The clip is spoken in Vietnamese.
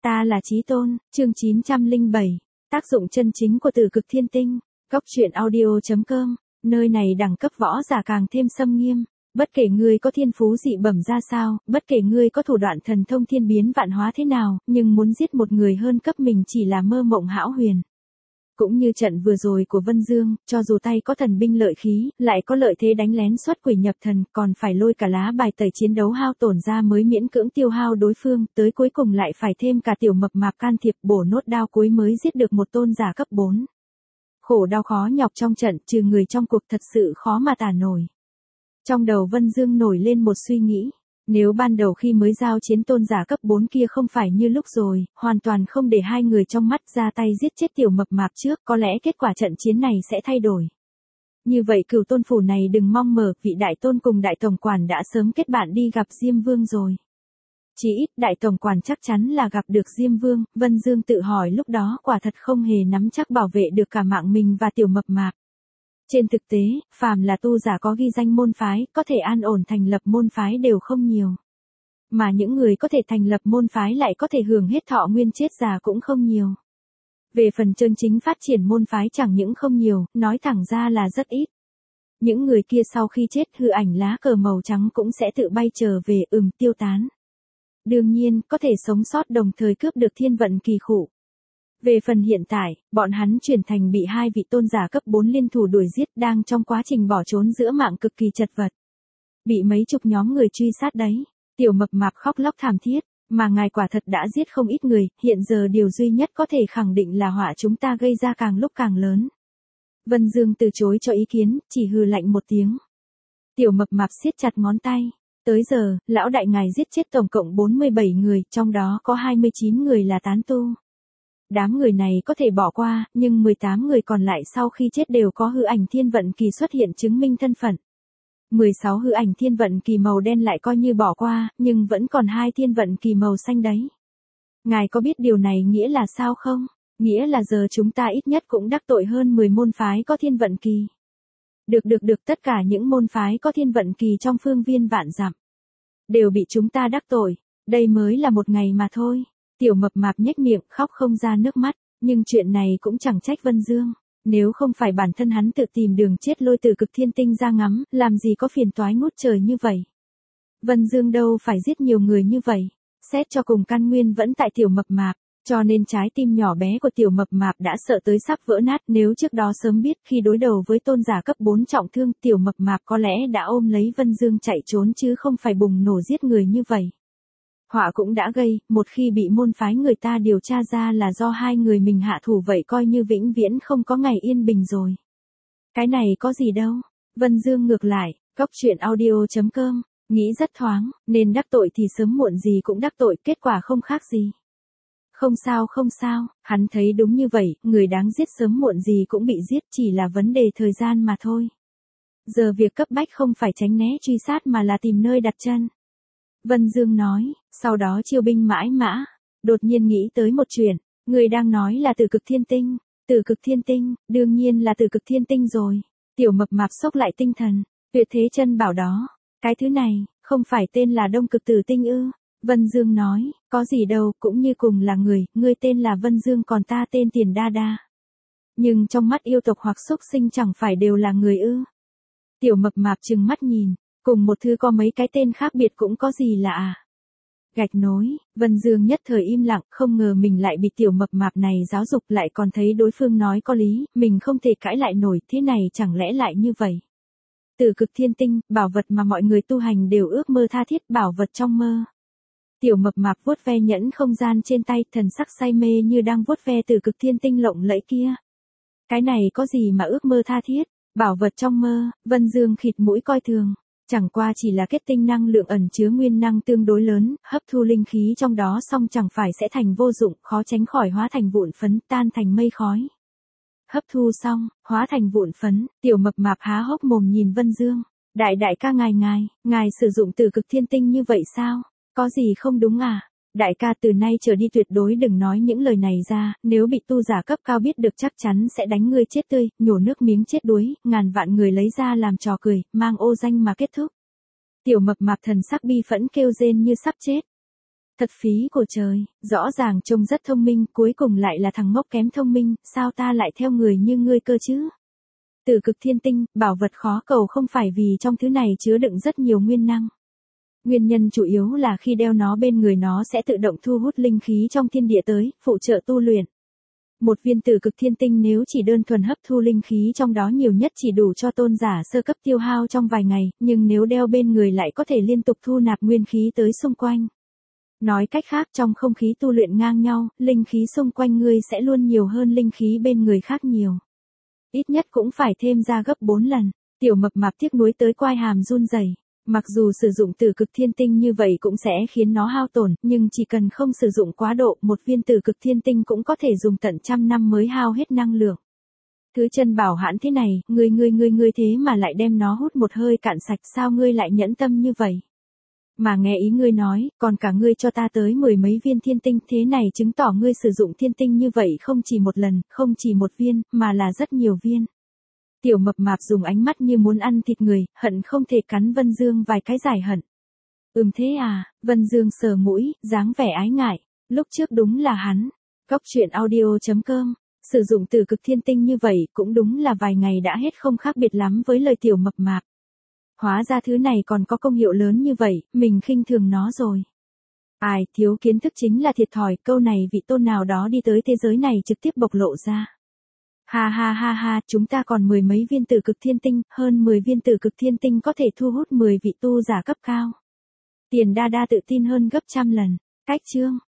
Ta là Chí Tôn, chương 907. Tác dụng chân chính của Tử Cực Thiên Tinh. Góc truyện audio.com. Nơi này đẳng cấp võ giả càng thêm xâm nghiêm. Bất kể ngươi có thiên phú dị bẩm ra sao, bất kể ngươi có thủ đoạn thần thông thiên biến vạn hóa thế nào, nhưng muốn giết một người hơn cấp mình chỉ là mơ mộng hão huyền. Cũng như trận vừa rồi của Vân Dương, cho dù tay có thần binh lợi khí, lại có lợi thế đánh lén xuất quỷ nhập thần, còn phải lôi cả lá bài tẩy chiến đấu hao tổn ra mới miễn cưỡng tiêu hao đối phương, tới cuối cùng lại phải thêm cả tiểu mập mạp can thiệp bổ nốt đao cuối mới giết được một tôn giả cấp 4. Khổ đau khó nhọc trong trận, trừ người trong cuộc thật sự khó mà tả nổi. Trong đầu Vân Dương nổi lên một suy nghĩ. Nếu ban đầu khi mới giao chiến tôn giả cấp 4 kia không phải như lúc rồi, hoàn toàn không để hai người trong mắt ra tay giết chết tiểu mập mạp trước, có lẽ kết quả trận chiến này sẽ thay đổi. Như vậy Cửu Tôn phủ này đừng mong mờ, vị đại tôn cùng đại tổng quản đã sớm kết bạn đi gặp Diêm Vương rồi. Chỉ ít đại tổng quản chắc chắn là gặp được Diêm Vương, Vân Dương tự hỏi lúc đó quả thật không hề nắm chắc bảo vệ được cả mạng mình và tiểu mập mạp. Trên thực tế, phàm là tu giả có ghi danh môn phái, có thể an ổn thành lập môn phái đều không nhiều. Mà những người có thể thành lập môn phái lại có thể hưởng hết thọ nguyên chết già cũng không nhiều. Về phần chân chính phát triển môn phái chẳng những không nhiều, nói thẳng ra là rất ít. Những người kia sau khi chết hư ảnh lá cờ màu trắng cũng sẽ tự bay trở về tiêu tán. Đương nhiên, có thể sống sót đồng thời cướp được thiên vận kỳ khụ. Về phần hiện tại, bọn hắn chuyển thành bị hai vị tôn giả cấp 4 liên thủ đuổi giết đang trong quá trình bỏ trốn giữa mạng cực kỳ chật vật. Bị mấy chục nhóm người truy sát đấy, tiểu mập mạp khóc lóc thảm thiết, mà ngài quả thật đã giết không ít người, hiện giờ điều duy nhất có thể khẳng định là họa chúng ta gây ra càng lúc càng lớn. Vân Dương từ chối cho ý kiến, chỉ hừ lạnh một tiếng. Tiểu mập mạp siết chặt ngón tay. Tới giờ, lão đại ngài giết chết tổng cộng 47 người, trong đó có 29 người là tán tu. Đám người này có thể bỏ qua, nhưng 18 người còn lại sau khi chết đều có hư ảnh thiên vận kỳ xuất hiện chứng minh thân phận. 16 hư ảnh thiên vận kỳ màu đen lại coi như bỏ qua, nhưng vẫn còn 2 thiên vận kỳ màu xanh đấy. Ngài có biết điều này nghĩa là sao không? Nghĩa là giờ chúng ta ít nhất cũng đắc tội hơn 10 môn phái có thiên vận kỳ. Được, tất cả những môn phái có thiên vận kỳ trong phương viên vạn dặm đều bị chúng ta đắc tội, đây mới là một ngày mà thôi. Tiểu mập mạp nhếch miệng khóc không ra nước mắt, nhưng chuyện này cũng chẳng trách Vân Dương. Nếu không phải bản thân hắn tự tìm đường chết lôi Tử Cực Thiên Tinh ra ngắm, làm gì có phiền toái ngút trời như vậy. Vân Dương đâu phải giết nhiều người như vậy, xét cho cùng căn nguyên vẫn tại tiểu mập mạp, cho nên trái tim nhỏ bé của tiểu mập mạp đã sợ tới sắp vỡ nát. Nếu trước đó sớm biết khi đối đầu với tôn giả cấp 4 trọng thương, tiểu mập mạp có lẽ đã ôm lấy Vân Dương chạy trốn chứ không phải bùng nổ giết người như vậy. Họa cũng đã gây, một khi bị môn phái người ta điều tra ra là do hai người mình hạ thủ vậy coi như vĩnh viễn không có ngày yên bình rồi. Cái này có gì đâu. Vân Dương ngược lại, góc truyện audio.com, nghĩ rất thoáng, nên đắc tội thì sớm muộn gì cũng đắc tội, kết quả không khác gì. Không sao, hắn thấy đúng như vậy, người đáng giết sớm muộn gì cũng bị giết, chỉ là vấn đề thời gian mà thôi. Giờ việc cấp bách không phải tránh né truy sát mà là tìm nơi đặt chân. Vân Dương nói, sau đó chiêu binh mãi mã. Đột nhiên nghĩ tới một chuyện, người đang nói là Tử Cực Thiên Tinh. Tử Cực Thiên Tinh, đương nhiên là Tử Cực Thiên Tinh rồi. Tiểu mập mạp sốc lại tinh thần, Tuyệt Thế Chân bảo đó, cái thứ này, không phải tên là Đông Cực Tử Tinh ư? Vân Dương nói, có gì đâu, cũng như cùng là người, ngươi tên là Vân Dương còn ta tên Tiền Đa Đa. Nhưng trong mắt yêu tộc hoặc xúc sinh chẳng phải đều là người ư? Tiểu mập mạp trừng mắt nhìn. Cùng một thứ có mấy cái tên khác biệt cũng có gì lạ à? Gạch nối, Vân Dương nhất thời im lặng, không ngờ mình lại bị tiểu mập mạp này giáo dục, lại còn thấy đối phương nói có lý, mình không thể cãi lại nổi, thế này chẳng lẽ lại như vậy? Tử Cực Thiên Tinh, bảo vật mà mọi người tu hành đều ước mơ tha thiết, bảo vật trong mơ. Tiểu mập mạp vuốt ve nhẫn không gian trên tay, thần sắc say mê như đang vuốt ve Tử Cực Thiên Tinh lộng lẫy kia. Cái này có gì mà ước mơ tha thiết, bảo vật trong mơ? Vân Dương khịt mũi coi thường. Chẳng qua chỉ là kết tinh năng lượng ẩn chứa nguyên năng tương đối lớn, hấp thu linh khí trong đó xong chẳng phải sẽ thành vô dụng, khó tránh khỏi hóa thành vụn phấn, tan thành mây khói. Hấp thu xong, hóa thành vụn phấn, tiểu mập mạp há hốc mồm nhìn Vân Dương. Đại ca ngài sử dụng Tử Cực Thiên Tinh như vậy sao? Có gì không đúng à? Đại ca từ nay trở đi tuyệt đối đừng nói những lời này ra, nếu bị tu giả cấp cao biết được chắc chắn sẽ đánh ngươi chết tươi, nhổ nước miếng chết đuối, ngàn vạn người lấy ra làm trò cười, mang ô danh mà kết thúc. Tiểu mập mạp thần sắc bi phẫn kêu rên như sắp chết. Thật phí của trời, rõ ràng trông rất thông minh, cuối cùng lại là thằng ngốc kém thông minh, sao ta lại theo người như ngươi cơ chứ? Tử cực thiên tinh, bảo vật khó cầu không phải vì trong thứ này chứa đựng rất nhiều nguyên năng. Nguyên nhân chủ yếu là khi đeo nó bên người nó sẽ tự động thu hút linh khí trong thiên địa tới, phụ trợ tu luyện. Một viên tử cực thiên tinh nếu chỉ đơn thuần hấp thu linh khí trong đó nhiều nhất chỉ đủ cho tôn giả sơ cấp tiêu hao trong vài ngày, nhưng nếu đeo bên người lại có thể liên tục thu nạp nguyên khí tới xung quanh. Nói cách khác trong không khí tu luyện ngang nhau, linh khí xung quanh ngươi sẽ luôn nhiều hơn linh khí bên người khác nhiều. Ít nhất cũng phải thêm ra gấp 4 lần. Tiểu mập mạp tiếc nuối tới quai hàm run rẩy. Mặc dù sử dụng tử cực thiên tinh như vậy cũng sẽ khiến nó hao tổn, nhưng chỉ cần không sử dụng quá độ, một viên tử cực thiên tinh cũng có thể dùng tận trăm năm mới hao hết năng lượng. Thứ chân bảo hãn thế này, ngươi thế mà lại đem nó hút một hơi cạn sạch, sao ngươi lại nhẫn tâm như vậy? Mà nghe ý ngươi nói, còn cả ngươi cho ta tới 10 mấy viên thiên tinh, thế này chứng tỏ ngươi sử dụng thiên tinh như vậy không chỉ một lần, không chỉ một viên, mà là rất nhiều viên. Tiểu mập mạp dùng ánh mắt như muốn ăn thịt người, hận không thể cắn Vân Dương vài cái giải hận. Thế à, Vân Dương sờ mũi, dáng vẻ ái ngại, lúc trước đúng là hắn. Góc truyện audio.com, sử dụng tử cực thiên tinh như vậy cũng đúng là vài ngày đã hết không khác biệt lắm với lời tiểu mập mạp. Hóa ra thứ này còn có công hiệu lớn như vậy, mình khinh thường nó rồi. Ai, thiếu kiến thức chính là thiệt thòi, câu này vị tôn nào đó đi tới thế giới này trực tiếp bộc lộ ra. Ha, chúng ta còn 10 mấy viên tử cực thiên tinh, hơn 10 viên tử cực thiên tinh có thể thu hút 10 vị tu giả cấp cao. Tiền đa đa tự tin hơn gấp trăm lần. Cách chương.